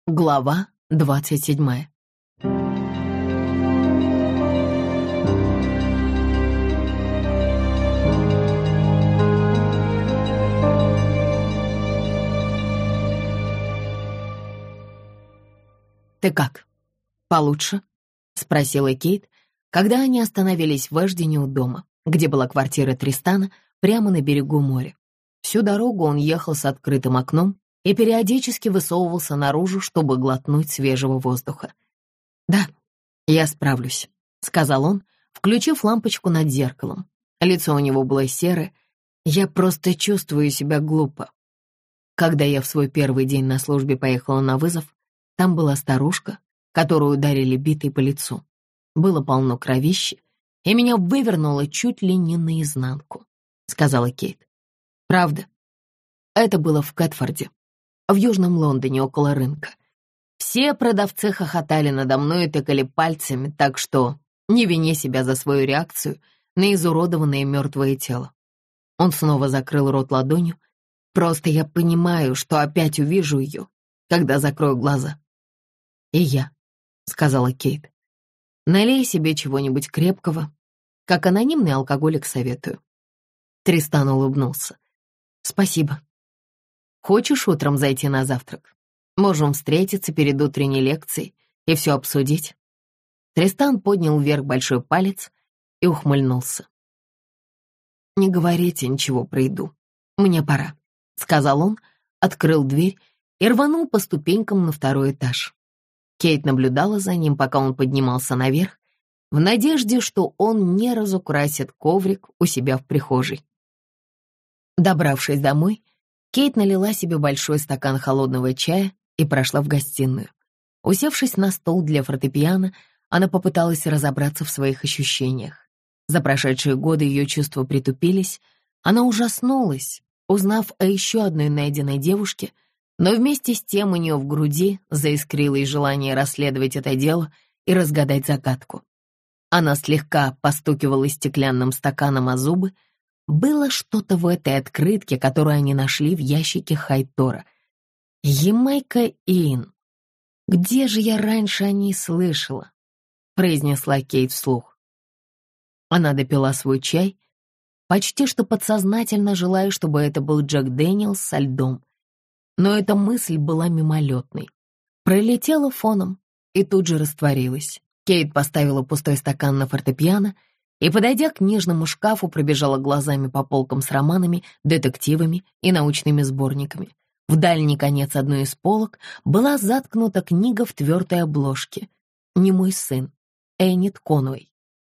Глава 27. «Ты как? Получше?» — спросила Кейт, когда они остановились в Эшдене у дома, где была квартира Тристана, прямо на берегу моря. Всю дорогу он ехал с открытым окном и периодически высовывался наружу, чтобы глотнуть свежего воздуха. «Да, я справлюсь», — сказал он, включив лампочку над зеркалом. Лицо у него было серое. «Я просто чувствую себя глупо». Когда я в свой первый день на службе поехала на вызов, там была старушка, которую ударили битой по лицу. Было полно кровищи, и меня вывернуло чуть ли не наизнанку, — сказала Кейт. Правда. Это было в Кэтфорде, в Южном Лондоне, около рынка. Все продавцы хохотали надо мной и тыкали пальцами, так что не вини себя за свою реакцию на изуродованное мертвое тело. Он снова закрыл рот ладонью. Просто я понимаю, что опять увижу ее, когда закрою глаза. «И я», — сказала Кейт. «Налей себе чего-нибудь крепкого, как анонимный алкоголик советую». Тристан улыбнулся. «Спасибо. Хочешь утром зайти на завтрак? Можем встретиться перед утренней лекцией и все обсудить». Тристан поднял вверх большой палец и ухмыльнулся. «Не говорите ничего про еду. Мне пора», — сказал он, открыл дверь и рванул по ступенькам на второй этаж. Кейт наблюдала за ним, пока он поднимался наверх, в надежде, что он не разукрасит коврик у себя в прихожей. Добравшись домой, Кейт налила себе большой стакан холодного чая и прошла в гостиную. Усевшись на стол для фортепиано, она попыталась разобраться в своих ощущениях. За прошедшие годы ее чувства притупились, она ужаснулась, узнав о еще одной найденной девушке, но вместе с тем у нее в груди заискрилось желание расследовать это дело и разгадать загадку. Она слегка постукивала стеклянным стаканом о зубы. Было что-то в этой открытке, которую они нашли в ящике Хайтора. «Ямайка Инн. Где же я раньше о ней слышала?» — произнесла Кейт вслух. Она допила свой чай, почти что подсознательно желая, чтобы это был Джек Дэниелс со льдом. Но эта мысль была мимолетной. Пролетела фоном и тут же растворилась. Кейт поставила пустой стакан на фортепиано и, подойдя к книжному шкафу, пробежала глазами по полкам с романами, детективами и научными сборниками. В дальний конец одной из полок была заткнута книга в твердой обложке «Не мой сын», Энит Конуэй.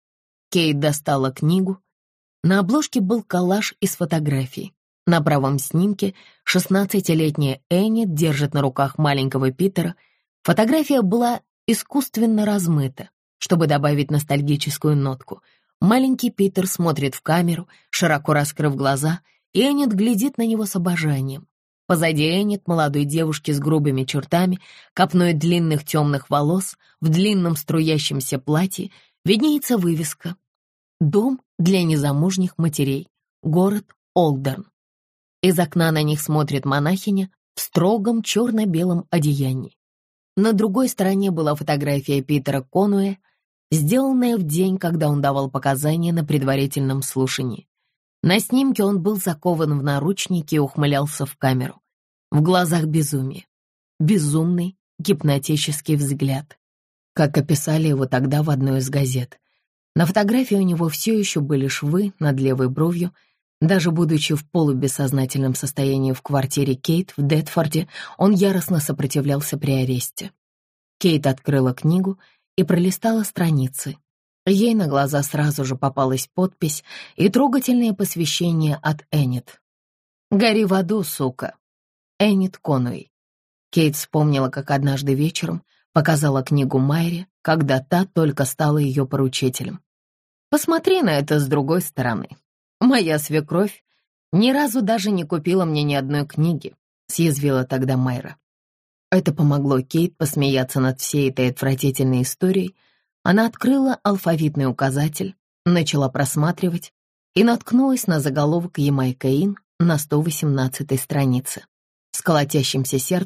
Кейт достала книгу. На обложке был коллаж из фотографий. На правом снимке 16-летняя Энит держит на руках маленького Питера. Фотография была искусственно размыта, чтобы добавить ностальгическую нотку. Маленький Питер смотрит в камеру, широко раскрыв глаза, и Энит глядит на него с обожанием. Позади Энит, молодой девушки с грубыми чертами, копной длинных темных волос, в длинном струящемся платье, виднеется вывеска «Дом для незамужних матерей. Город Олдерн». Из окна на них смотрит монахиня в строгом черно-белом одеянии. На другой стороне была фотография Питера Конуэя, сделанная в день, когда он давал показания на предварительном слушании. На снимке он был закован в наручники и ухмылялся в камеру. В глазах безумие. Безумный, гипнотический взгляд. Как описали его тогда в одной из газет. На фотографии у него все еще были швы над левой бровью. Даже будучи в полубессознательном состоянии в квартире Кейт в Дэтфорде, он яростно сопротивлялся при аресте. Кейт открыла книгу и пролистала страницы. Ей на глаза сразу же попалась подпись и трогательное посвящение от Энит. «Гори в аду, сука!» Энит Конуэй. Кейт вспомнила, как однажды вечером показала книгу Майре, когда та только стала ее поручителем. «Посмотри на это с другой стороны. Моя свекровь ни разу даже не купила мне ни одной книги», — съязвила тогда Майра. Это помогло Кейт посмеяться над всей этой отвратительной историей. Она открыла алфавитный указатель, начала просматривать и наткнулась на заголовок «Ямайка Инн» на 118-й странице. С колотящимся сердцем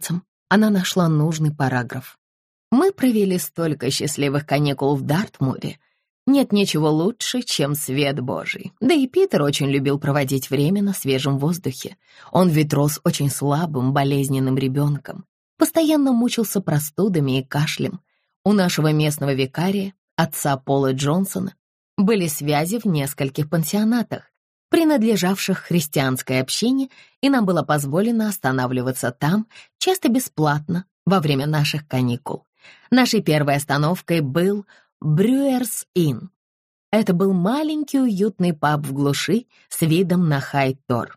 Она нашла нужный параграф. «Мы провели столько счастливых каникул в Дартмуре. Нет ничего лучше, чем свет Божий. Да и Питер очень любил проводить время на свежем воздухе. Он ведь рос очень слабым, болезненным ребенком. Постоянно мучился простудами и кашлем. У нашего местного викария, отца Пола Джонсона, были связи в нескольких пансионатах, принадлежавших христианской общине, и нам было позволено останавливаться там, часто бесплатно, во время наших каникул. Нашей первой остановкой был Брюерс Инн. Это был маленький уютный паб в глуши с видом на Хайт-Тор.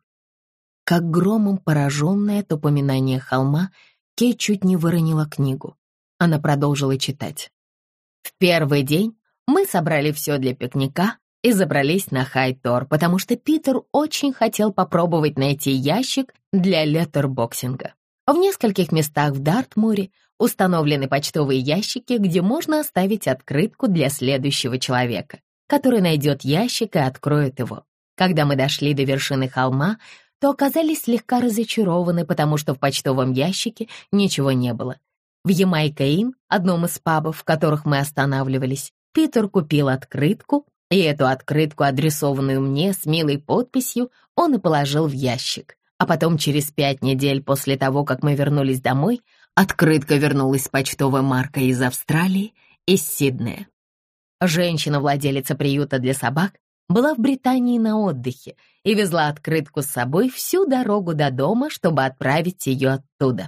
Как громом пораженная от упоминания холма, Кейт чуть не выронила книгу. Она продолжила читать. В первый день мы собрали все для пикника и забрались на Хайт-Тор, потому что Питер очень хотел попробовать найти ящик для леттербоксинга. В нескольких местах в Дартмуре установлены почтовые ящики, где можно оставить открытку для следующего человека, который найдет ящик и откроет его. Когда мы дошли до вершины холма, то оказались слегка разочарованы, потому что в почтовом ящике ничего не было. В Ямайка-Инн, одном из пабов, в которых мы останавливались, Питер купил открытку, и эту открытку, адресованную мне с милой подписью, он и положил в ящик. А потом, через 5 недель после того, как мы вернулись домой, открытка вернулась с почтовой маркой из Австралии, из Сиднея. Женщина-владелица приюта для собак была в Британии на отдыхе и везла открытку с собой всю дорогу до дома, чтобы отправить ее оттуда.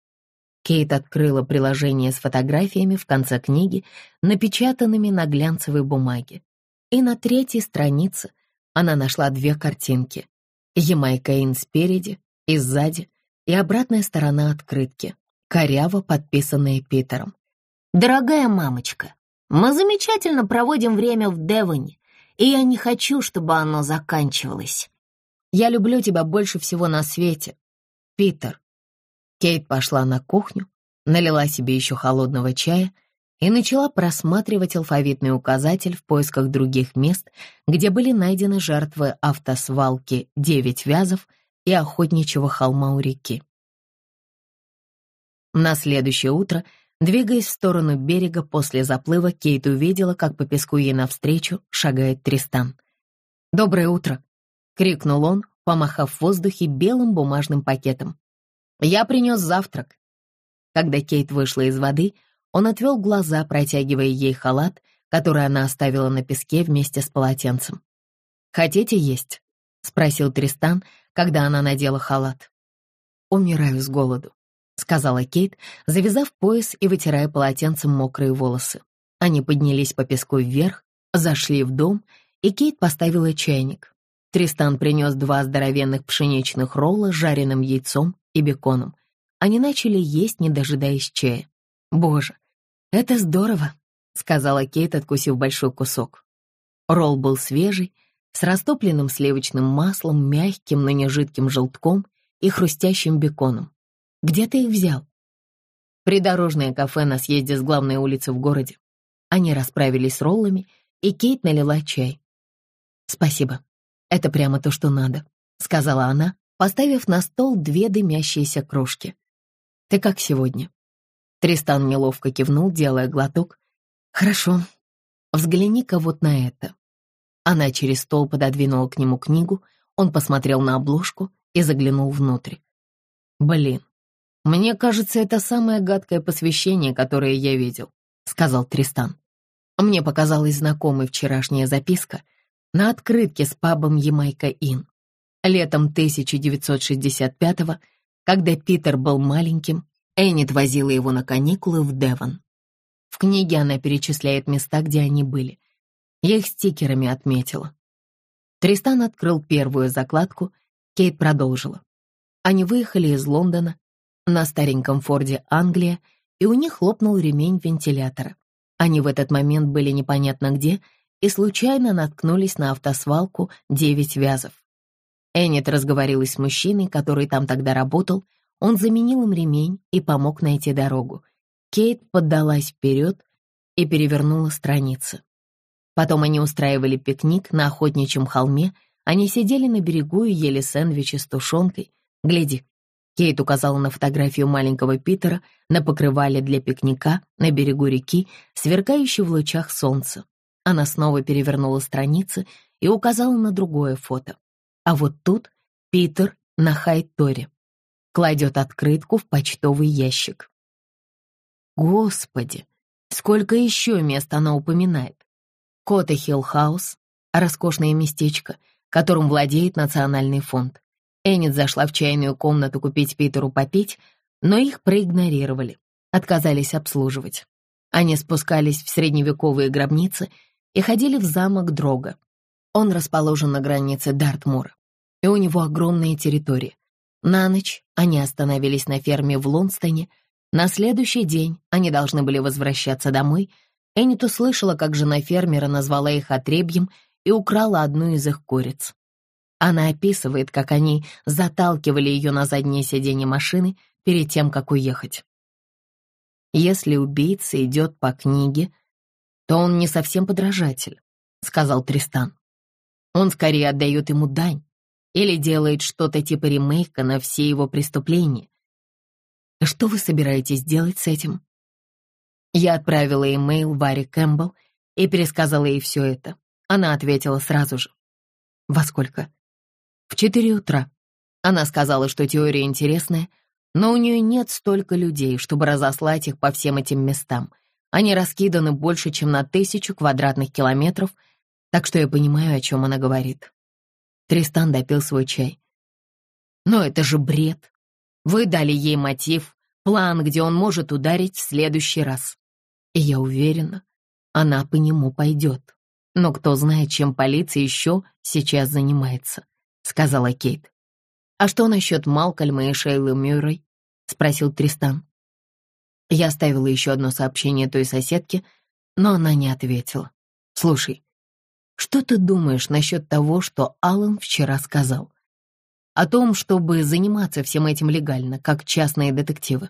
Кейт открыла приложение с фотографиями в конце книги, напечатанными на глянцевой бумаге. И на 3-й странице она нашла 2 картинки. Ямайка-Инн спереди и сзади, и обратная сторона открытки, коряво подписанная Питером. «Дорогая мамочка, мы замечательно проводим время в Девоне, и я не хочу, чтобы оно заканчивалось. Я люблю тебя больше всего на свете, Питер». Кейт пошла на кухню, налила себе еще холодного чая и начала просматривать алфавитный указатель в поисках других мест, где были найдены жертвы автосвалки 9 Вязов и охотничьего холма у реки. На следующее утро, двигаясь в сторону берега после заплыва, Кейт увидела, как по песку ей навстречу шагает Тристан. «Доброе утро!» — крикнул он, помахав в воздухе белым бумажным пакетом. «Я принес завтрак». Когда Кейт вышла из воды, он отвел глаза, протягивая ей халат, который она оставила на песке вместе с полотенцем. «Хотите есть?» — спросил Тристан, когда она надела халат. «Умираю с голоду», — сказала Кейт, завязав пояс и вытирая полотенцем мокрые волосы. Они поднялись по песку вверх, зашли в дом, и Кейт поставила чайник. Тристан принес 2 здоровенных пшеничных ролла с жареным яйцом и беконом. Они начали есть, не дожидаясь чая. «Боже, это здорово», — сказала Кейт, откусив большой кусок. Ролл был свежий, с растопленным сливочным маслом, мягким, но не жидким желтком и хрустящим беконом. «Где ты их взял?» «Придорожное кафе на съезде с главной улицы в городе». Они расправились с роллами, и Кейт налила чай. «Спасибо, это прямо то, что надо», — сказала она, поставив на стол 2 дымящиеся кружки. «Ты как сегодня?» Тристан неловко кивнул, делая глоток. «Хорошо. Взгляни-ка вот на это». Она через стол пододвинула к нему книгу, он посмотрел на обложку и заглянул внутрь. «Блин, мне кажется, это самое гадкое посвящение, которое я видел», — сказал Тристан. Мне показалась знакомой вчерашняя записка на открытке с пабом Ямайка-Инн. Летом 1965-го, когда Питер был маленьким, Эннет возила его на каникулы в Девон. В книге она перечисляет места, где они были. Я их стикерами отметила. Тристан открыл первую закладку, Кейт продолжила. Они выехали из Лондона на стареньком Форде Англия, и у них хлопнул ремень вентилятора. Они в этот момент были непонятно где и случайно наткнулись на автосвалку 9 Вязов. Эннет разговорилась с мужчиной, который там тогда работал. Он заменил им ремень и помог найти дорогу. Кейт поддалась вперед и перевернула страницы. Потом они устраивали пикник на охотничьем холме. Они сидели на берегу и ели сэндвичи с тушенкой. «Гляди, Кейт указала на фотографию маленького Питера на покрывале для пикника на берегу реки, сверкающей в лучах солнца. Она снова перевернула страницы и указала на другое фото. А вот тут Питер на Хайт-Торе кладет открытку в почтовый ящик. Господи, сколько еще мест она упоминает. Коттехилл-хаус, роскошное местечко, которым владеет Национальный фонд. Эннет зашла в чайную комнату купить Питеру попить, но их проигнорировали, отказались обслуживать. Они спускались в средневековые гробницы и ходили в замок Дрога. Он расположен на границе Дартмура, и у него огромная территория. На ночь они остановились на ферме в Лонстоне. На следующий день они должны были возвращаться домой. Эннет услышала, как жена фермера назвала их отребьем и украла одну из их куриц. Она описывает, как они заталкивали ее на заднее сиденье машины перед тем, как уехать. «Если убийца идет по книге, то он не совсем подражатель», — сказал Тристан. «Он скорее отдает ему дань или делает что-то типа ремейка на все его преступления. Что вы собираетесь делать с этим?» Я отправила имейл Варе Кэмпбелл и пересказала ей все это. Она ответила сразу же. «Во сколько?» «В 4 утра. Она сказала, что теория интересная, но у нее нет столько людей, чтобы разослать их по всем этим местам. Они раскиданы больше, чем на 1000 квадратных километров, так что я понимаю, о чем она говорит». Тристан допил свой чай. «Но это же бред. Вы дали ей мотив, план, где он может ударить в следующий раз. И я уверена, она по нему пойдет. Но кто знает, чем полиция еще сейчас занимается», — сказала Кейт. «А что насчет Малкольма и Шейлы Мюррей?» — спросил Тристан. Я оставила еще одно сообщение той соседке, но она не ответила. «Слушай, что ты думаешь насчет того, что Аллан вчера сказал? О том, чтобы заниматься всем этим легально, как частные детективы?»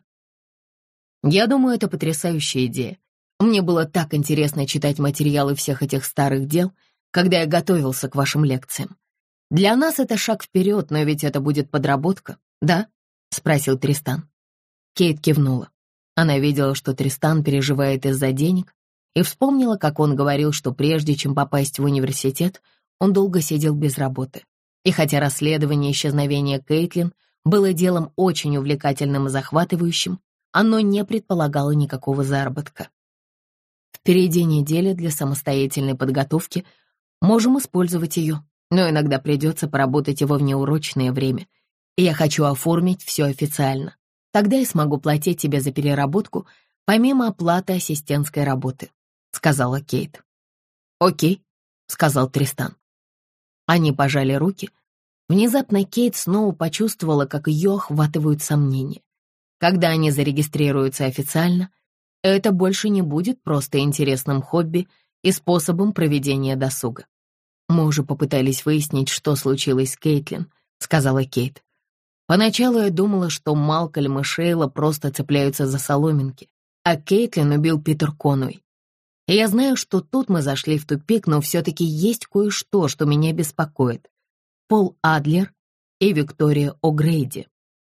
«Я думаю, это потрясающая идея. Мне было так интересно читать материалы всех этих старых дел, когда я готовился к вашим лекциям. Для нас это шаг вперед, но ведь это будет подработка, да?» — спросил Тристан. Кейт кивнула. Она видела, что Тристан переживает из-за денег, и вспомнила, как он говорил, что прежде чем попасть в университет, он долго сидел без работы. И хотя расследование исчезновения Кейтлин было делом очень увлекательным и захватывающим, оно не предполагало никакого заработка. «Впереди неделя для самостоятельной подготовки. Можем использовать ее, но иногда придется поработать его в неурочное время. И я хочу оформить все официально. Тогда я смогу платить тебе за переработку, помимо оплаты ассистентской работы», — сказала Кейт. «Окей», — сказал Тристан. Они пожали руки. Внезапно Кейт снова почувствовала, как ее охватывают сомнения. Когда они зарегистрируются официально, это больше не будет просто интересным хобби и способом проведения досуга. «Мы уже попытались выяснить, что случилось с Кейтлин», — сказала Кейт. «Поначалу я думала, что Малкольм и Шейла просто цепляются за соломинки, а Кейтлин убил Питер Конуэй. И я знаю, что тут мы зашли в тупик, но все-таки есть кое-что, что меня беспокоит. Пол Адлер и Виктория О'Грейди.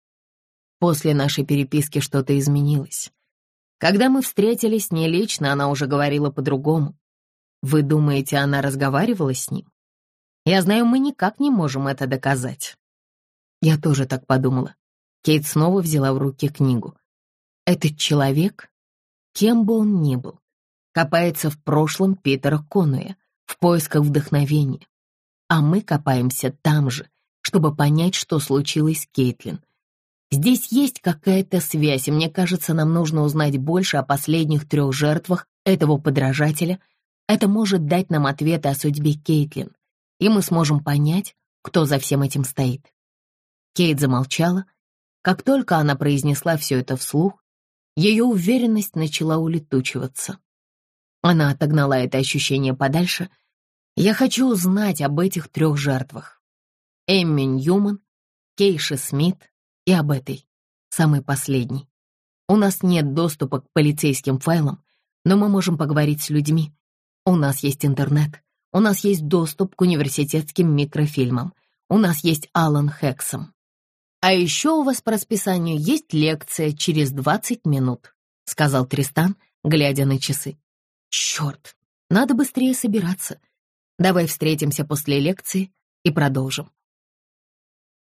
После нашей переписки что-то изменилось. Когда мы встретились с ней лично, она уже говорила по-другому. Вы думаете, она разговаривала с ним? Я знаю, мы никак не можем это доказать». Я тоже так подумала. Кейт снова взяла в руки книгу. Этот человек, кем бы он ни был, копается в прошлом Питера Конуэя в поисках вдохновения. А мы копаемся там же, чтобы понять, что случилось с Кейтлин. Здесь есть какая-то связь, и мне кажется, нам нужно узнать больше о последних 3 жертвах этого подражателя. Это может дать нам ответы о судьбе Кейтлин, и мы сможем понять, кто за всем этим стоит. Кейт замолчала. Как только она произнесла все это вслух, ее уверенность начала улетучиваться. Она отогнала это ощущение подальше. «Я хочу узнать об этих 3 жертвах. Эмми Ньюман, Кейши Смит и об этой, самой последней. У нас нет доступа к полицейским файлам, но мы можем поговорить с людьми. У нас есть интернет, у нас есть доступ к университетским микрофильмам, у нас есть Алан Хексом. «А еще у вас по расписанию есть лекция через 20 минут», — сказал Тристан, глядя на часы. «Черт, надо быстрее собираться. Давай встретимся после лекции и продолжим».